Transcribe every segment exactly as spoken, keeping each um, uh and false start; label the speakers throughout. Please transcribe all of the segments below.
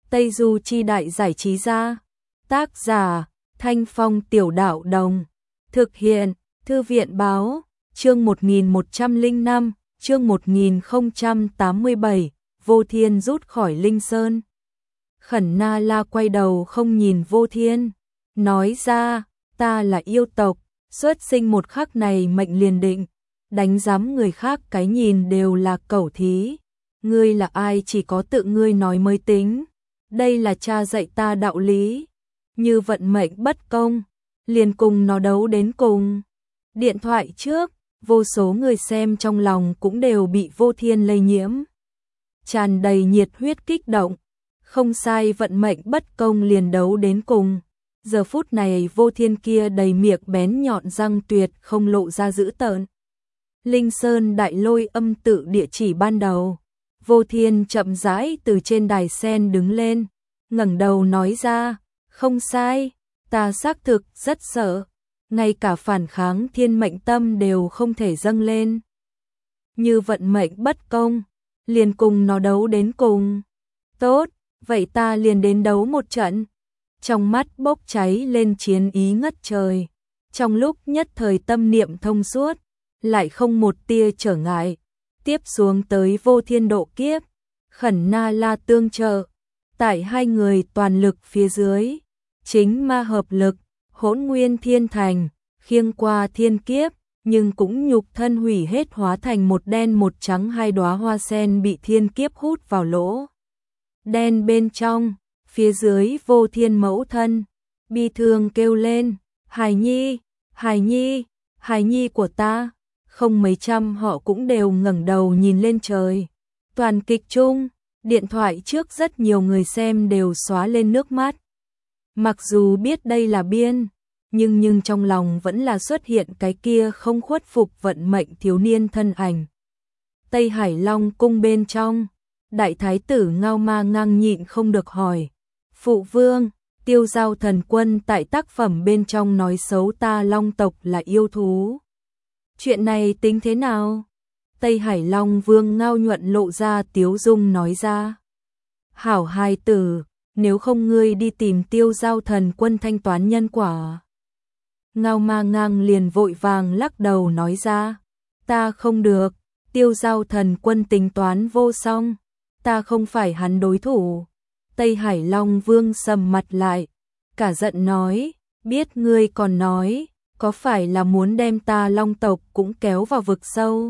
Speaker 1: Tây Du Chi Đại Giải Trí Gia. Tác giả Thanh Phong Tiểu Đạo Đồng. Thực hiện Thư viện Báo. Chương một nghìn một trăm lẻ năm, chương một nghìn không trăm tám mươi bảy, Vô Thiên rút khỏi Linh Sơn. Khẩn Na La quay đầu không nhìn Vô Thiên, nói ra, ta là yêu tộc, xuất sinh một khắc này mệnh liền định, đánh giám người khác cái nhìn đều là cẩu thí. Ngươi là ai chỉ có tự ngươi nói mới tính, đây là cha dạy ta đạo lý, như vận mệnh bất công, liền cùng nó đấu đến cùng. Điện thoại trước, vô số người xem trong lòng cũng đều bị Vô Thiên lây nhiễm, tràn đầy nhiệt huyết kích động. Không sai, vận mệnh bất công liền đấu đến cùng. Giờ phút này Vô Thiên kia đầy miệng bén nhọn răng tuyệt không lộ ra dữ tợn. Linh Sơn Đại Lôi Âm Tự địa chỉ ban đầu. Vô Thiên chậm rãi từ trên đài sen đứng lên, ngẩng đầu nói ra, không sai, ta xác thực rất sợ, ngay cả phản kháng thiên mệnh tâm đều không thể dâng lên. Như vận mệnh bất công, liền cùng nó đấu đến cùng. Tốt, vậy ta liền đến đấu một trận. Trong mắt bốc cháy lên chiến ý ngất trời. Trong lúc nhất thời tâm niệm thông suốt, lại không một tia trở ngại. Tiếp xuống tới Vô Thiên độ kiếp, Khẩn Na La tương trợ. Tại hai người toàn lực phía dưới, chính ma hợp lực, Hỗn Nguyên Thiên Thành, khiêng qua thiên kiếp, nhưng cũng nhục thân hủy hết hóa thành một đen một trắng, hai đóa hoa sen bị thiên kiếp hút vào lỗ đen bên trong. Phía dưới Vô Thiên mẫu thân bi thương kêu lên, Hải Nhi, Hải Nhi, Hải Nhi của ta. Không mấy trăm họ cũng đều ngẩng đầu nhìn lên trời. Toàn kịch chung, điện thoại trước rất nhiều người xem đều xóa lên nước mắt. Mặc dù biết đây là biên, nhưng nhưng trong lòng vẫn là xuất hiện cái kia không khuất phục vận mệnh thiếu niên thân ảnh. Tây Hải Long cung bên trong, đại thái tử Ngao Ma ngang nhịn không được hỏi, phụ vương, Tiêu Giao Thần Quân tại tác phẩm bên trong nói xấu ta Long tộc là yêu thú. Chuyện này tính thế nào? Tây Hải Long Vương Ngao nhuận lộ ra tiếu dung nói ra. Hảo hài tử, nếu không ngươi đi tìm Tiêu Giao Thần Quân thanh toán nhân quả. Ngao Ma ngang liền vội vàng lắc đầu nói ra, ta không được, Tiêu Giao Thần Quân tính toán vô song, ta không phải hắn đối thủ. Tây Hải Long Vương sầm mặt lại, cả giận nói, biết ngươi còn nói, có phải là muốn đem ta Long tộc cũng kéo vào vực sâu?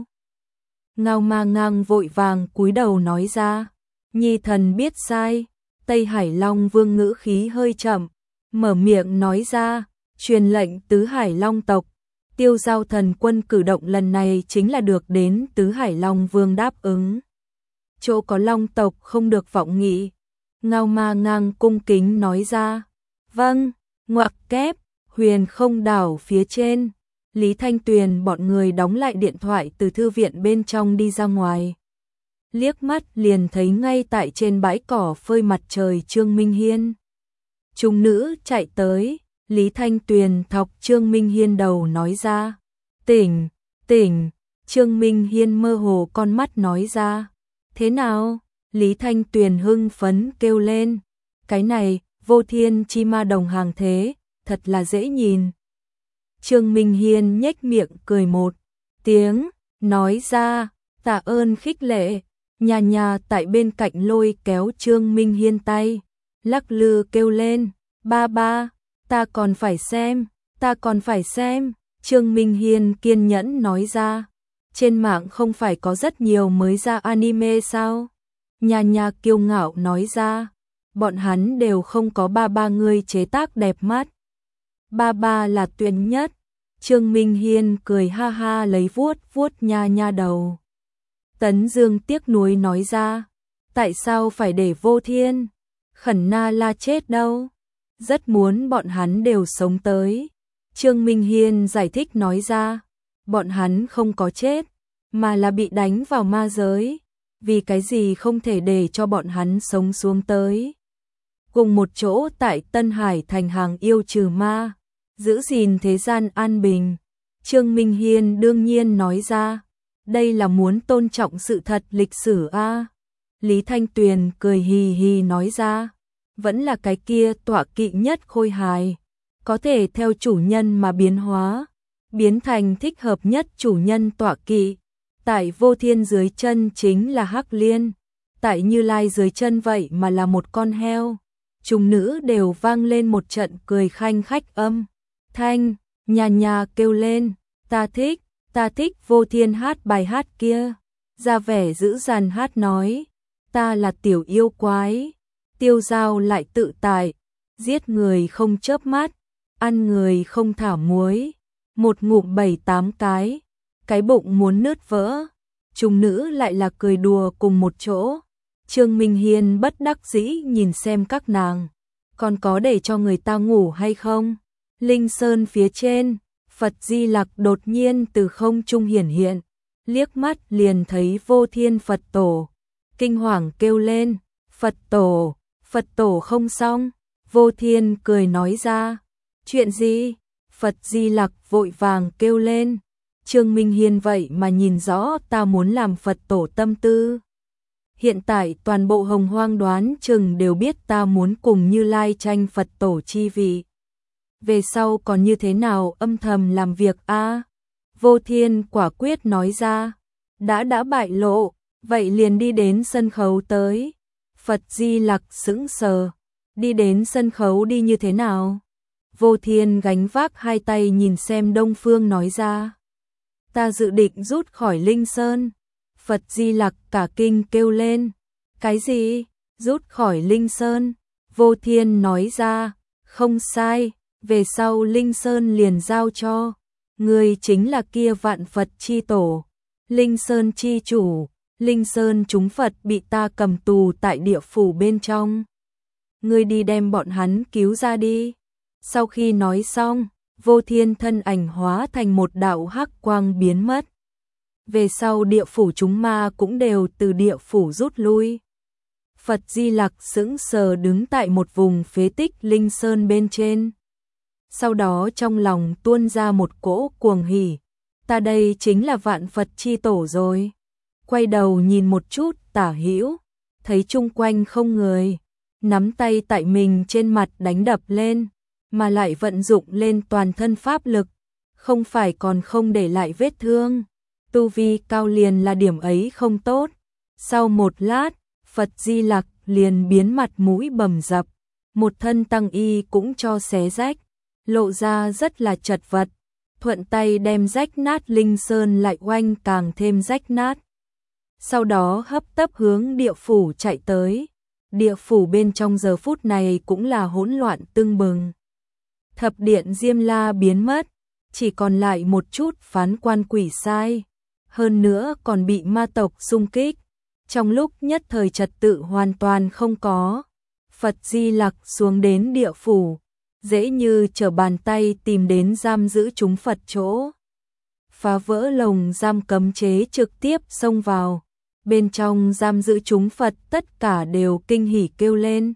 Speaker 1: Ngao Ma ngang vội vàng cúi đầu nói ra, nhi thần biết sai. Tây Hải Long Vương ngữ khí hơi chậm, mở miệng nói ra, truyền lệnh tứ Hải Long tộc, Tiêu Giao Thần Quân cử động lần này chính là được đến tứ Hải Long Vương đáp ứng. Chỗ có Long tộc không được vọng nghị. Ngao Ma ngang cung kính nói ra, vâng. Ngoặc kép, Huyền Không đảo phía trên, Lý Thanh Tuyền bọn người đóng lại điện thoại từ thư viện bên trong đi ra ngoài. Liếc mắt liền thấy ngay tại trên bãi cỏ phơi mặt trời Trương Minh Hiên. Trung nữ chạy tới, Lý Thanh Tuyền thọc Trương Minh Hiên đầu nói ra, tỉnh, tỉnh. Trương Minh Hiên mơ hồ con mắt nói ra, thế nào? Lý Thanh Tuyền hưng phấn kêu lên, cái này, Vô Thiên chi ma đồng hàng thế, thật là dễ nhìn. Trương Minh Hiên nhếch miệng cười một tiếng, nói ra, tạ ơn khích lệ. Nhà nhà tại bên cạnh lôi kéo Trương Minh Hiên tay, lắc lư kêu lên, ba ba, ta còn phải xem, ta còn phải xem. Trương Minh Hiên kiên nhẫn nói ra, trên mạng không phải có rất nhiều mới ra anime sao? Nhà nhà kiêu ngạo nói ra, bọn hắn đều không có ba ba ngươi chế tác đẹp mắt. Ba ba là tuyệt nhất. Trương Minh Hiên cười ha ha lấy vuốt vuốt nha nha đầu. Tấn Dương tiếc nuối nói ra, tại sao phải để Vô Thiên, Khẩn Na La chết đâu? Rất muốn bọn hắn đều sống tới. Trương Minh Hiên giải thích nói ra, bọn hắn không có chết, mà là bị đánh vào ma giới. Vì cái gì không thể để cho bọn hắn sống xuống tới? Cùng một chỗ tại Tân Hải thành hàng yêu trừ ma, giữ gìn thế gian an bình. Trương Minh Hiên đương nhiên nói ra, đây là muốn tôn trọng sự thật lịch sử a. Lý Thanh Tuyền cười hì hì nói ra, vẫn là cái kia tọa kỵ nhất khôi hài, có thể theo chủ nhân mà biến hóa, biến thành thích hợp nhất chủ nhân tọa kỵ. Tại Vô Thiên dưới chân chính là Hắc Liên, tại Như Lai dưới chân vậy mà là một con heo. Chúng nữ đều vang lên một trận cười khanh khách âm thanh, nhà nhà kêu lên, ta thích, ta thích Vô Thiên hát bài hát kia, ra vẻ dữ dằn hát nói, ta là tiểu yêu quái, tiêu dao lại tự tại, giết người không chớp mắt, ăn người không thả muối, một ngụm bảy tám cái, cái bụng muốn nứt vỡ. Chúng nữ lại là cười đùa cùng một chỗ. Trương Minh Hiên bất đắc dĩ nhìn xem các nàng, còn có để cho người ta ngủ hay không? Linh Sơn phía trên, Phật Di Lặc đột nhiên từ không trung hiển hiện, liếc mắt liền thấy Vô Thiên Phật Tổ, kinh hoàng kêu lên, Phật Tổ, Phật Tổ không xong. Vô Thiên cười nói ra, chuyện gì? Phật Di Lặc vội vàng kêu lên, Trương Minh Hiên vậy mà nhìn rõ ta muốn làm Phật Tổ tâm tư. Hiện tại toàn bộ Hồng Hoang đoán chừng đều biết ta muốn cùng Như Lai tranh Phật Tổ chi vị. Về sau còn như thế nào âm thầm làm việc a? À? Vô Thiên quả quyết nói ra, đã đã bại lộ, vậy liền đi đến sân khấu tới. Phật Di Lặc sững sờ, đi đến sân khấu đi như thế nào? Vô Thiên gánh vác hai tay nhìn xem Đông Phương nói ra, ta dự định rút khỏi Linh Sơn. Phật Di Lặc cả kinh kêu lên, cái gì? Rút khỏi Linh Sơn? Vô Thiên nói ra, không sai, về sau Linh Sơn liền giao cho người, chính là kia Vạn Phật chi tổ, Linh Sơn chi chủ. Linh Sơn chúng Phật bị ta cầm tù tại địa phủ bên trong, ngươi đi đem bọn hắn cứu ra đi. Sau khi nói xong, Vô Thiên thân ảnh hóa thành một đạo hắc quang biến mất. Về sau địa phủ chúng ma cũng đều từ địa phủ rút lui. Phật Di Lặc sững sờ đứng tại một vùng phế tích Linh Sơn bên trên. Sau đó trong lòng tuôn ra một cỗ cuồng hỉ, ta đây chính là Vạn Phật chi tổ rồi. Quay đầu nhìn một chút tả hữu, thấy chung quanh không người, nắm tay tại mình trên mặt đánh đập lên, mà lại vận dụng lên toàn thân pháp lực, không phải còn không để lại vết thương. Tu vi cao liền là điểm ấy không tốt. Sau một lát, Phật Di Lặc liền biến mặt mũi bầm dập, một thân tăng y cũng cho xé rách, lộ ra rất là chật vật, thuận tay đem rách nát Linh Sơn lại oanh càng thêm rách nát. Sau đó hấp tấp hướng địa phủ chạy tới. Địa phủ bên trong giờ phút này cũng là hỗn loạn tưng bừng. Thập điện Diêm La biến mất, chỉ còn lại một chút phán quan quỷ sai, hơn nữa còn bị ma tộc xung kích. Trong lúc nhất thời trật tự hoàn toàn không có, Phật Di Lặc xuống đến địa phủ, dễ như trở bàn tay tìm đến giam giữ chúng Phật chỗ. Phá vỡ lồng giam cấm chế trực tiếp xông vào. Bên trong giam giữ chúng Phật tất cả đều kinh hỉ kêu lên,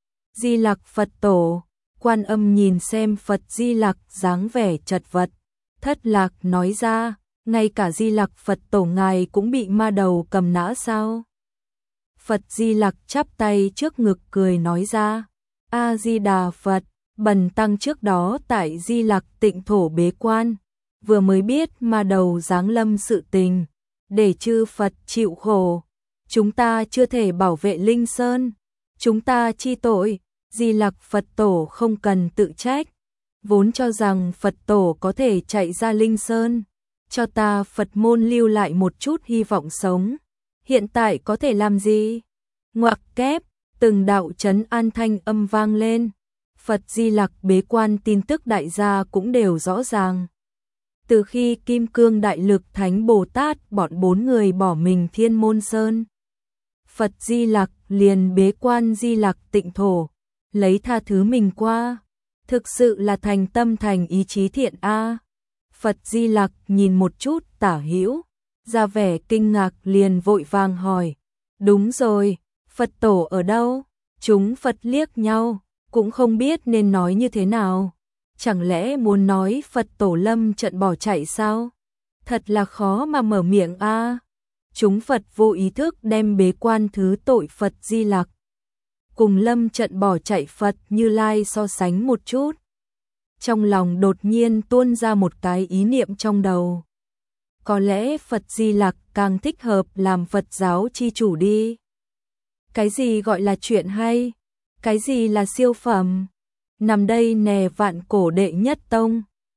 Speaker 1: Di Lặc Phật Tổ. Quan Âm nhìn xem Phật Di Lặc dáng vẻ chật vật, thất lạc nói ra, ngay cả Di Lặc Phật Tổ ngài cũng bị ma đầu cầm nã sao? Phật Di Lặc chắp tay trước ngực cười nói ra, A Di Đà Phật, bần tăng trước đó tại Di Lặc Tịnh Thổ bế quan, vừa mới biết ma đầu giáng lâm sự tình, để chư Phật chịu khổ, chúng ta chưa thể bảo vệ Linh Sơn, chúng ta chi tội. Di Lặc Phật Tổ không cần tự trách, vốn cho rằng Phật Tổ có thể chạy ra Linh Sơn, cho ta Phật môn lưu lại một chút hy vọng sống. Hiện tại có thể làm gì? Ngoặc kép, từng đạo trấn an thanh âm vang lên. Phật Di Lặc bế quan tin tức đại gia cũng đều rõ ràng. Từ khi Kim Cương Đại Lực Thánh Bồ Tát bọn bốn người bỏ mình Thiên Môn Sơn, Phật Di Lặc liền bế quan Di Lặc Tịnh Thổ, lấy tha thứ mình qua, thực sự là thành tâm thành ý chí thiện a. Phật Di Lặc nhìn một chút tả hữu, ra vẻ kinh ngạc liền vội vàng hỏi, đúng rồi, Phật Tổ ở đâu? Chúng Phật liếc nhau, cũng không biết nên nói như thế nào. Chẳng lẽ muốn nói Phật Tổ lâm trận bỏ chạy sao? Thật là khó mà mở miệng a. Chúng Phật vô ý thức đem bế quan thứ tội Phật Di Lặc. cùng lâm trận bỏ chạy Phật Như Lai so sánh một chút. Trong lòng đột nhiên tuôn ra một cái ý niệm trong đầu. Có lẽ Phật Di Lặc càng thích hợp làm Phật giáo chi chủ đi. Cái gì gọi là chuyện hay? Cái gì là siêu phẩm? Nằm đây nè vạn cổ đệ nhất tông.